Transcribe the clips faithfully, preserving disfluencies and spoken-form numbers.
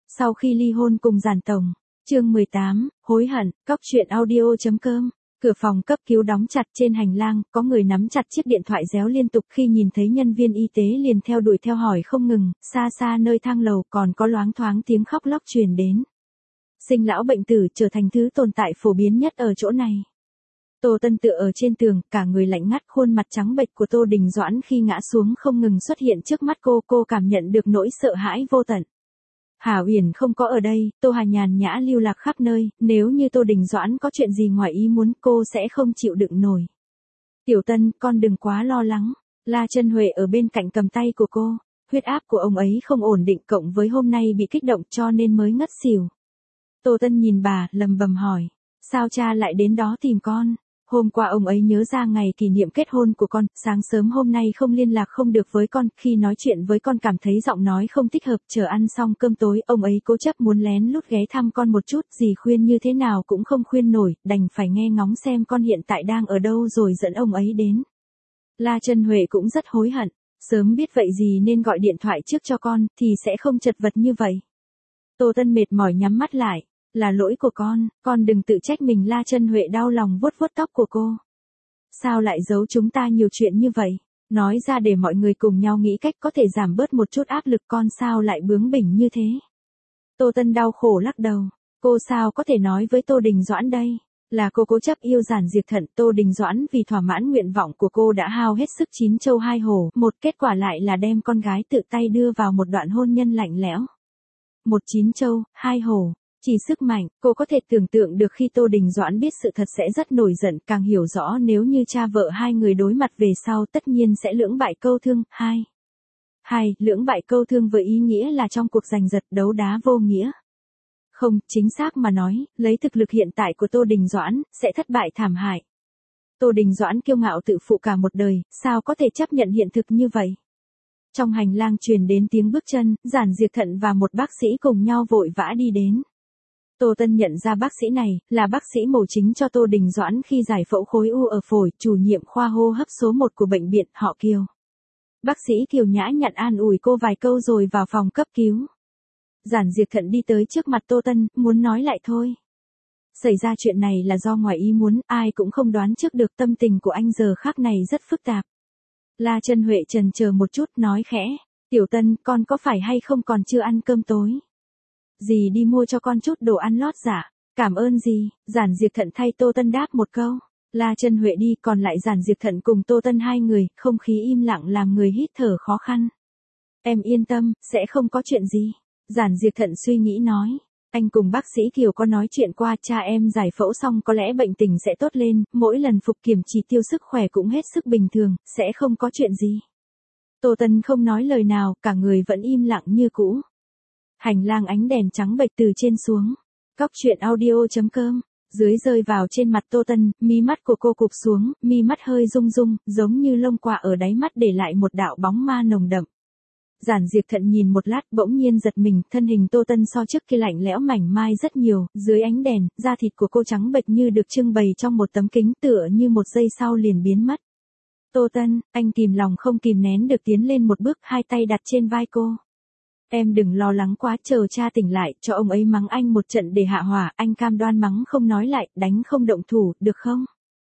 Sau khi ly hôn cùng Giản Tổng. Chương mười tám, hối hận, cóc truyện audio.com. Cửa phòng cấp cứu đóng chặt, trên hành lang, có người nắm chặt chiếc điện thoại réo liên tục, khi nhìn thấy nhân viên y tế liền theo đuổi theo hỏi không ngừng, xa xa nơi thang lầu còn có loáng thoáng tiếng khóc lóc truyền đến. Sinh lão bệnh tử trở thành thứ tồn tại phổ biến nhất ở chỗ này. Tô Tân tựa ở trên tường, cả người lạnh ngắt, khuôn mặt trắng bệch của Tô Đình Doãn khi ngã xuống không ngừng xuất hiện trước mắt cô, cô cảm nhận được nỗi sợ hãi vô tận. Hà Uyển không có ở đây, Tô Hà nhàn nhã lưu lạc khắp nơi, nếu như Tô Đình Doãn có chuyện gì ngoài ý muốn cô sẽ không chịu đựng nổi. Tiểu Tân, con đừng quá lo lắng. La Chân Huệ ở bên cạnh cầm tay của cô, huyết áp của ông ấy không ổn định cộng với hôm nay bị kích động cho nên mới ngất xỉu. Tô Tân nhìn bà, lầm bầm hỏi, sao cha lại đến đó tìm con? Hôm qua ông ấy nhớ ra ngày kỷ niệm kết hôn của con, sáng sớm hôm nay không liên lạc không được với con, khi nói chuyện với con cảm thấy giọng nói không thích hợp, chờ ăn xong cơm tối, ông ấy cố chấp muốn lén lút ghé thăm con một chút, dì khuyên như thế nào cũng không khuyên nổi, đành phải nghe ngóng xem con hiện tại đang ở đâu rồi dẫn ông ấy đến. La Chân Huệ cũng rất hối hận, sớm biết vậy gì nên gọi điện thoại trước cho con, thì sẽ không chật vật như vậy. Tô Tân mệt mỏi nhắm mắt lại. Là lỗi của con, con đừng tự trách mình. La Chân Huệ đau lòng vuốt vuốt tóc của cô. Sao lại giấu chúng ta nhiều chuyện như vậy? Nói ra để mọi người cùng nhau nghĩ cách có thể giảm bớt một chút áp lực, con sao lại bướng bỉnh như thế? Tô Tân đau khổ lắc đầu. Cô sao có thể nói với Tô Đình Doãn đây? Là cô cố chấp yêu Giản Diệp Thận. Tô Đình Doãn vì thỏa mãn nguyện vọng của cô đã hao hết sức chín châu hai hổ, một kết quả lại là đem con gái tự tay đưa vào một đoạn hôn nhân lạnh lẽo. Một chín châu, hai hổ. Chỉ sức mạnh, cô có thể tưởng tượng được khi Tô Đình Doãn biết sự thật sẽ rất nổi giận, càng hiểu rõ nếu như cha vợ hai người đối mặt về sau tất nhiên sẽ lưỡng bại câu thương. Hai. Hai, lưỡng bại câu thương với ý nghĩa là trong cuộc giành giật đấu đá vô nghĩa. Không, chính xác mà nói, lấy thực lực hiện tại của Tô Đình Doãn, sẽ thất bại thảm hại. Tô Đình Doãn kiêu ngạo tự phụ cả một đời, sao có thể chấp nhận hiện thực như vậy? Trong hành lang truyền đến tiếng bước chân, Giản Diệp Thận và một bác sĩ cùng nhau vội vã đi đến. Tô Tân nhận ra bác sĩ này, là bác sĩ mổ chính cho Tô Đình Doãn khi giải phẫu khối u ở phổi, chủ nhiệm khoa hô hấp số một của bệnh viện, họ Kiều. Bác sĩ Kiều nhã nhặn an ủi cô vài câu rồi vào phòng cấp cứu. Giản Diệp Thận đi tới trước mặt Tô Tân, muốn nói lại thôi. Xảy ra chuyện này là do ngoài ý muốn, ai cũng không đoán trước được, tâm tình của anh giờ khắc này rất phức tạp. La Chân Huệ chần chờ một chút, nói khẽ, Tiểu Tân, con có phải hay không còn chưa ăn cơm tối? Dì đi mua cho con chút đồ ăn lót dạ. Cảm ơn dì. Giản Diệp Thận thay Tô Tân đáp một câu. La Chân Huệ đi, còn lại Giản Diệp Thận cùng Tô Tân hai người, không khí im lặng làm người hít thở khó khăn. Em yên tâm, sẽ không có chuyện gì. Giản Diệp Thận suy nghĩ nói. Anh cùng bác sĩ Kiều có nói chuyện qua, cha em giải phẫu xong có lẽ bệnh tình sẽ tốt lên, mỗi lần phục kiểm chỉ tiêu sức khỏe cũng hết sức bình thường, sẽ không có chuyện gì. Tô Tân không nói lời nào, cả người vẫn im lặng như cũ. Hành lang ánh đèn trắng bệch từ trên xuống. Cóc truyện audio.com. Dưới rơi vào trên mặt Tô Tân, mi mắt của cô cụp xuống, mi mắt hơi rung rung, giống như lông quạ ở đáy mắt để lại một đạo bóng ma nồng đậm. Giản Diệp Thận nhìn một lát bỗng nhiên giật mình, thân hình Tô Tân so trước kia lạnh lẽo mảnh mai rất nhiều, dưới ánh đèn, da thịt của cô trắng bệch như được trưng bày trong một tấm kính, tựa như một giây sau liền biến mất. Tô Tân, anh kìm lòng không kìm nén được tiến lên một bước, hai tay đặt trên vai cô. Em đừng lo lắng quá, chờ cha tỉnh lại, cho ông ấy mắng anh một trận để hạ hỏa, anh cam đoan mắng không nói lại, đánh không động thủ, được không?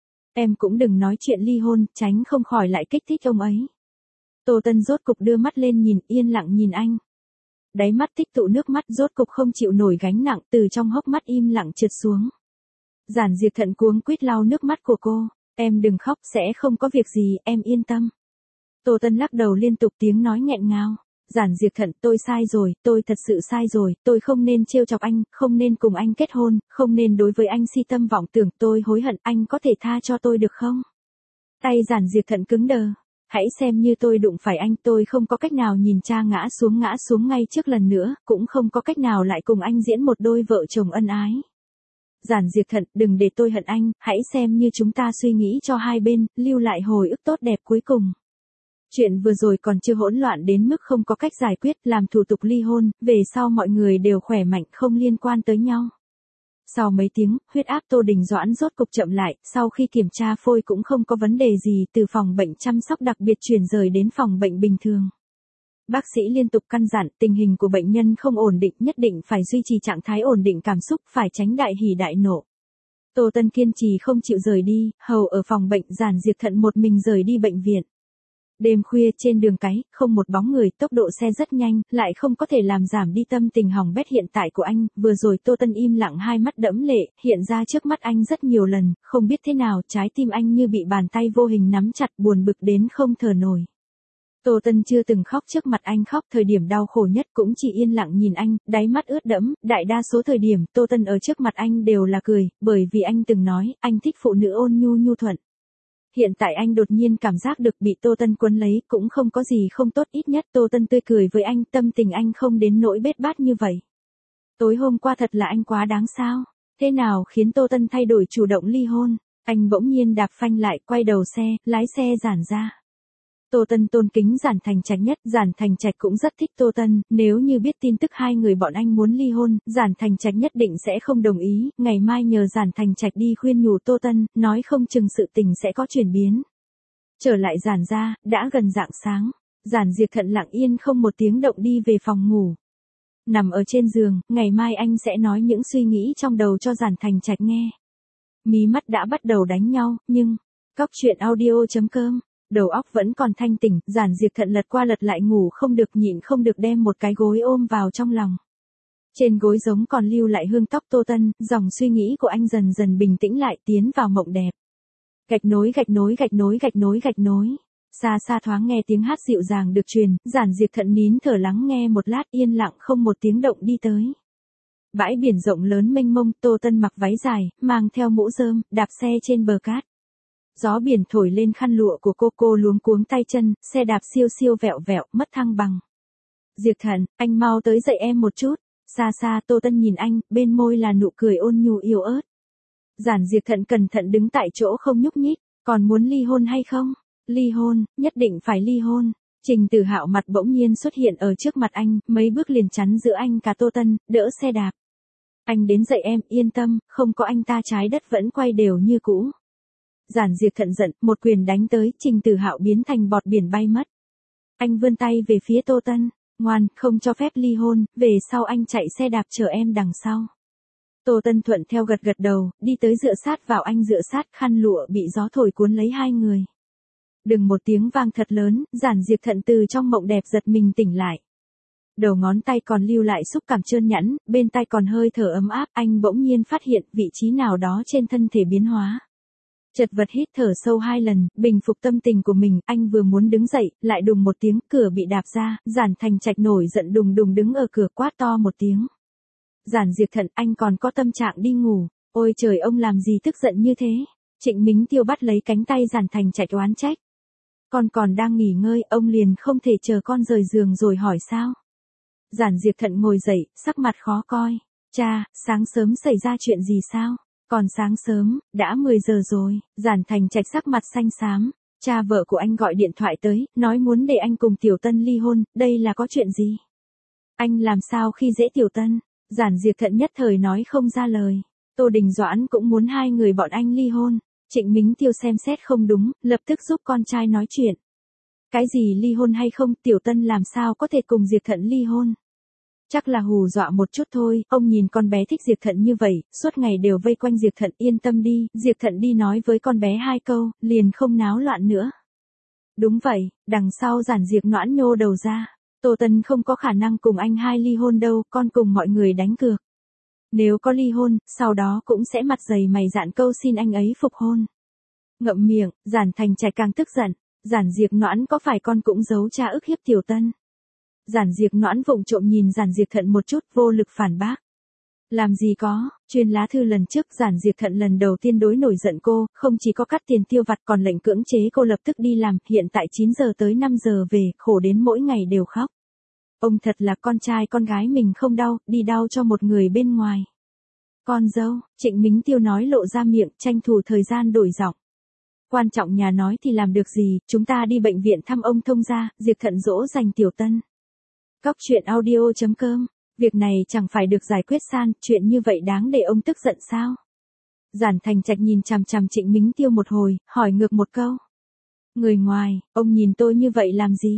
Em cũng đừng nói chuyện ly hôn, tránh không khỏi lại kích thích ông ấy. Tô Tân rốt cục đưa mắt lên nhìn, yên lặng nhìn anh. Đáy mắt tích tụ nước mắt, rốt cục không chịu nổi gánh nặng, từ trong hốc mắt im lặng trượt xuống. Giản Diệp Thận cuống quýt lau nước mắt của cô, em đừng khóc, sẽ không có việc gì, em yên tâm. Tô Tân lắc đầu liên tục, tiếng nói nghẹn ngào. Giản Diệp Thận, tôi sai rồi, tôi thật sự sai rồi, tôi không nên trêu chọc anh, không nên cùng anh kết hôn, không nên đối với anh si tâm vọng tưởng, tôi hối hận, anh có thể tha cho tôi được không? Tay Giản Diệp Thận cứng đờ, hãy xem như tôi đụng phải anh, tôi không có cách nào nhìn cha ngã xuống ngã xuống ngay trước lần nữa, cũng không có cách nào lại cùng anh diễn một đôi vợ chồng ân ái. Giản Diệp Thận, đừng để tôi hận anh, hãy xem như chúng ta suy nghĩ cho hai bên, lưu lại hồi ức tốt đẹp cuối cùng. Chuyện vừa rồi còn chưa hỗn loạn đến mức không có cách giải quyết, làm thủ tục ly hôn, về sau mọi người đều khỏe mạnh không liên quan tới nhau. Sau mấy tiếng, huyết áp Tô Đình Doãn rốt cục chậm lại, sau khi kiểm tra phôi cũng không có vấn đề gì, từ phòng bệnh chăm sóc đặc biệt chuyển rời đến phòng bệnh bình thường. Bác sĩ liên tục căn dặn tình hình của bệnh nhân không ổn định, nhất định phải duy trì trạng thái ổn định cảm xúc, phải tránh đại hỉ đại nộ. Tô Tân kiên trì không chịu rời đi, hầu ở phòng bệnh, Giản Diệp Thận một mình rời đi bệnh viện. Đêm khuya trên đường cái, không một bóng người, tốc độ xe rất nhanh, lại không có thể làm giảm đi tâm tình hỏng bét hiện tại của anh. Vừa rồi Tô Tân im lặng, hai mắt đẫm lệ, hiện ra trước mắt anh rất nhiều lần, không biết thế nào, trái tim anh như bị bàn tay vô hình nắm chặt, buồn bực đến không thở nổi. Tô Tân chưa từng khóc trước mặt anh, khóc thời điểm đau khổ nhất cũng chỉ yên lặng nhìn anh, đáy mắt ướt đẫm, đại đa số thời điểm Tô Tân ở trước mặt anh đều là cười, bởi vì anh từng nói, anh thích phụ nữ ôn nhu nhu thuận. Hiện tại anh đột nhiên cảm giác được bị Tô Tân quấn lấy, cũng không có gì không tốt, ít nhất Tô Tân tươi cười với anh, tâm tình anh không đến nỗi bết bát như vậy. Tối hôm qua thật là anh quá đáng sao? Thế nào khiến Tô Tân thay đổi chủ động ly hôn? Anh bỗng nhiên đạp phanh lại, quay đầu xe, lái xe Giản ra. Tô Tân tôn kính Giản Thành Trạch nhất, Giản Thành Trạch cũng rất thích Tô Tân, nếu như biết tin tức hai người bọn anh muốn ly hôn, Giản Thành Trạch nhất định sẽ không đồng ý, ngày mai nhờ Giản Thành Trạch đi khuyên nhủ Tô Tân, nói không chừng sự tình sẽ có chuyển biến. Trở lại Giản ra, đã gần rạng sáng, Giản Diệp Thận lặng yên không một tiếng động đi về phòng ngủ. Nằm ở trên giường, ngày mai anh sẽ nói những suy nghĩ trong đầu cho Giản Thành Trạch nghe. Mí mắt đã bắt đầu đánh nhau, nhưng, cóc truyện audio chấm com. Đầu óc vẫn còn thanh tỉnh, Giản Diệp Thận lật qua lật lại ngủ không được, nhịn không được đem một cái gối ôm vào trong lòng. Trên gối giống còn lưu lại hương tóc Tô Tân, dòng suy nghĩ của anh dần dần bình tĩnh lại, tiến vào mộng đẹp. Gạch nối gạch nối gạch nối gạch nối gạch nối. Xa xa thoáng nghe tiếng hát dịu dàng được truyền, Giản Diệp Thận nín thở lắng nghe một lát, yên lặng không một tiếng động đi tới. Bãi biển rộng lớn mênh mông, Tô Tân mặc váy dài, mang theo mũ rơm, đạp xe trên bờ cát. Gió biển thổi lên khăn lụa của cô, cô luống cuống tay chân, xe đạp siêu siêu vẹo vẹo, mất thăng bằng. Diệp Thận, anh mau tới dậy em một chút. Xa xa Tô Tân nhìn anh, bên môi là nụ cười ôn nhu yếu ớt. Giản Diệp Thận cẩn thận đứng tại chỗ không nhúc nhích, còn muốn ly hôn hay không? Ly hôn, nhất định phải ly hôn. Trình Tử Hạo mặt bỗng nhiên xuất hiện ở trước mặt anh, mấy bước liền chắn giữa anh cả Tô Tân, đỡ xe đạp. Anh đến dậy em, yên tâm, không có anh ta trái đất vẫn quay đều như cũ. Giản Diệp Thận giận, một quyền đánh tới, Trình Tử Hạo biến thành bọt biển bay mất. Anh vươn tay về phía Tô Tân, ngoan, không cho phép ly hôn, về sau anh chạy xe đạp chở em đằng sau. Tô Tân thuận theo gật gật đầu, đi tới dựa sát vào anh, dựa sát, khăn lụa bị gió thổi cuốn lấy hai người. Đừng một tiếng vang thật lớn, Giản Diệp Thận từ trong mộng đẹp giật mình tỉnh lại. Đầu ngón tay còn lưu lại xúc cảm trơn nhẵn, bên tai còn hơi thở ấm áp, anh bỗng nhiên phát hiện vị trí nào đó trên thân thể biến hóa. Chật vật hít thở sâu hai lần, bình phục tâm tình của mình, anh vừa muốn đứng dậy, lại đùng một tiếng, cửa bị đạp ra, Giản Thành Trạch nổi giận đùng đùng đứng ở cửa, quát to một tiếng. Giản Diệp Thận, anh còn có tâm trạng đi ngủ, ôi trời, ông làm gì tức giận như thế? Trịnh Mính Tiêu bắt lấy cánh tay Giản Thành Trạch oán trách. Con còn đang nghỉ ngơi, ông liền không thể chờ con rời giường rồi hỏi sao? Giản Diệp Thận ngồi dậy, sắc mặt khó coi. Cha, sáng sớm xảy ra chuyện gì sao? Còn sáng sớm, đã mười giờ rồi. Giản Thành Trạch sắc mặt xanh xám. Cha vợ của anh gọi điện thoại tới, nói muốn để anh cùng Tiểu Tân ly hôn, đây là có chuyện gì? Anh làm sao khi dễ Tiểu Tân? Giản Diệp Thận nhất thời nói không ra lời. Tô Đình Doãn cũng muốn hai người bọn anh ly hôn. Trịnh Mính Tiêu xem xét không đúng, lập tức giúp con trai nói chuyện. Cái gì ly hôn hay không, Tiểu Tân làm sao có thể cùng Diệp Thận ly hôn? Chắc là hù dọa một chút thôi, ông nhìn con bé thích Diệp Thận như vậy, suốt ngày đều vây quanh Diệp Thận, yên tâm đi, Diệp Thận đi nói với con bé hai câu, liền không náo loạn nữa. Đúng vậy, đằng sau Giản Diệp Noãn nhô đầu ra, Tô Tân không có khả năng cùng anh hai ly hôn đâu, con cùng mọi người đánh cược. Nếu có ly hôn, sau đó cũng sẽ mặt dày mày dạn câu xin anh ấy phục hôn. Ngậm miệng, Giản Thành Trạch càng tức giận, Giản Diệp Noãn có phải con cũng giấu cha ức hiếp Tiểu Tân? Giản Diệp Noãn vụng trộm nhìn Giản Diệp Thận một chút, vô lực phản bác. Làm gì có, chuyên lá thư lần trước Giản Diệp Thận lần đầu tiên đối nổi giận cô, không chỉ có cắt tiền tiêu vặt còn lệnh cưỡng chế cô lập tức đi làm, hiện tại chín giờ tới năm giờ về, khổ đến mỗi ngày đều khóc. Ông thật là con trai con gái mình không đau, đi đau cho một người bên ngoài. Con dâu, Trịnh Mính Tiêu nói lộ ra miệng, tranh thủ thời gian đổi giọng. Quan trọng nhà nói thì làm được gì, chúng ta đi bệnh viện thăm ông thông gia, Diệp Thận dỗ dành Tiểu Tân. Cóc truyện audio chấm com, việc này chẳng phải được giải quyết san, chuyện như vậy đáng để ông tức giận sao? Giản Thành Trạch nhìn chằm chằm Trịnh Mính Tiêu một hồi, hỏi ngược một câu. Người ngoài, ông nhìn tôi như vậy làm gì?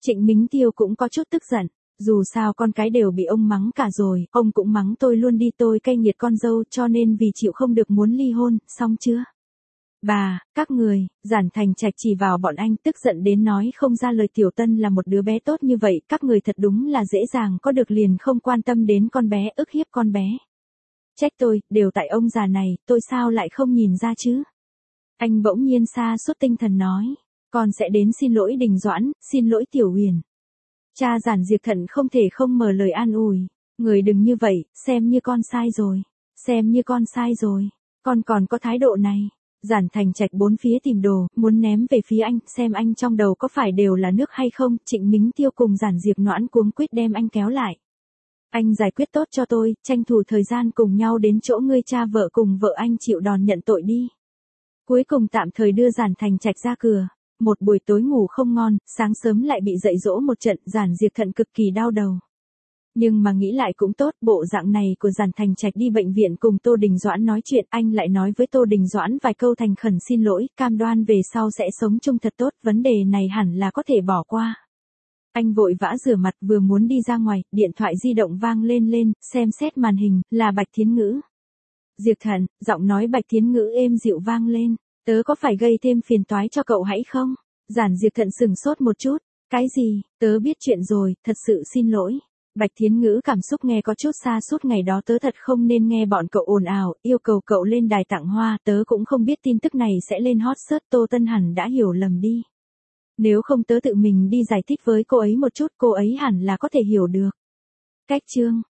Trịnh Mính Tiêu cũng có chút tức giận. Dù sao con cái đều bị ông mắng cả rồi, ông cũng mắng tôi luôn đi, tôi cay nghiệt con dâu cho nên vì chịu không được muốn ly hôn, xong chưa? Bà, các người, Giản Thành Trạch chỉ vào bọn anh tức giận đến nói không ra lời. Tiểu Tân là một đứa bé tốt như vậy, các người thật đúng là dễ dàng có được liền không quan tâm đến con bé, ức hiếp con bé. Trách tôi, đều tại ông già này, tôi sao lại không nhìn ra chứ? Anh bỗng nhiên sa sút tinh thần nói, con sẽ đến xin lỗi Đình Doãn, xin lỗi Tiểu Huyền. Cha Giản Diệp Thận không thể không mở lời an ủi, người đừng như vậy, xem như con sai rồi, xem như con sai rồi, con còn có thái độ này. Giản Thành Trạch bốn phía tìm đồ, muốn ném về phía anh, xem anh trong đầu có phải đều là nước hay không. Trịnh Mính Tiêu cùng Giản Diệp Noãn cuống quýt đem anh kéo lại. Anh giải quyết tốt cho tôi, tranh thủ thời gian cùng nhau đến chỗ ngươi cha vợ cùng vợ anh chịu đòn nhận tội đi. Cuối cùng tạm thời đưa Giản Thành Trạch ra cửa. Một buổi tối ngủ không ngon, sáng sớm lại bị dạy dỗ một trận, Giản Diệp Thận cực kỳ đau đầu. Nhưng mà nghĩ lại cũng tốt, bộ dạng này của Giản Thành Trạch đi bệnh viện cùng Tô Đình Doãn nói chuyện, anh lại nói với Tô Đình Doãn vài câu thành khẩn xin lỗi, cam đoan về sau sẽ sống chung thật tốt, vấn đề này hẳn là có thể bỏ qua. Anh vội vã rửa mặt vừa muốn đi ra ngoài, điện thoại di động vang lên lên, xem xét màn hình, là Bạch Thiến Ngữ. Diệp Thận, giọng nói Bạch Thiến Ngữ êm dịu vang lên, tớ có phải gây thêm phiền toái cho cậu hãy không? Giản Diệp Thận sừng sốt một chút, cái gì, tớ biết chuyện rồi, thật sự xin lỗi. Bạch Thiến Ngữ cảm xúc nghe có chút xa sút ngày đó tớ thật không nên nghe bọn cậu ồn ào, yêu cầu cậu lên đài tặng hoa, tớ cũng không biết tin tức này sẽ lên hot search, Tô Tân hẳn đã hiểu lầm đi. Nếu không tớ tự mình đi giải thích với cô ấy một chút, cô ấy hẳn là có thể hiểu được. Cách chương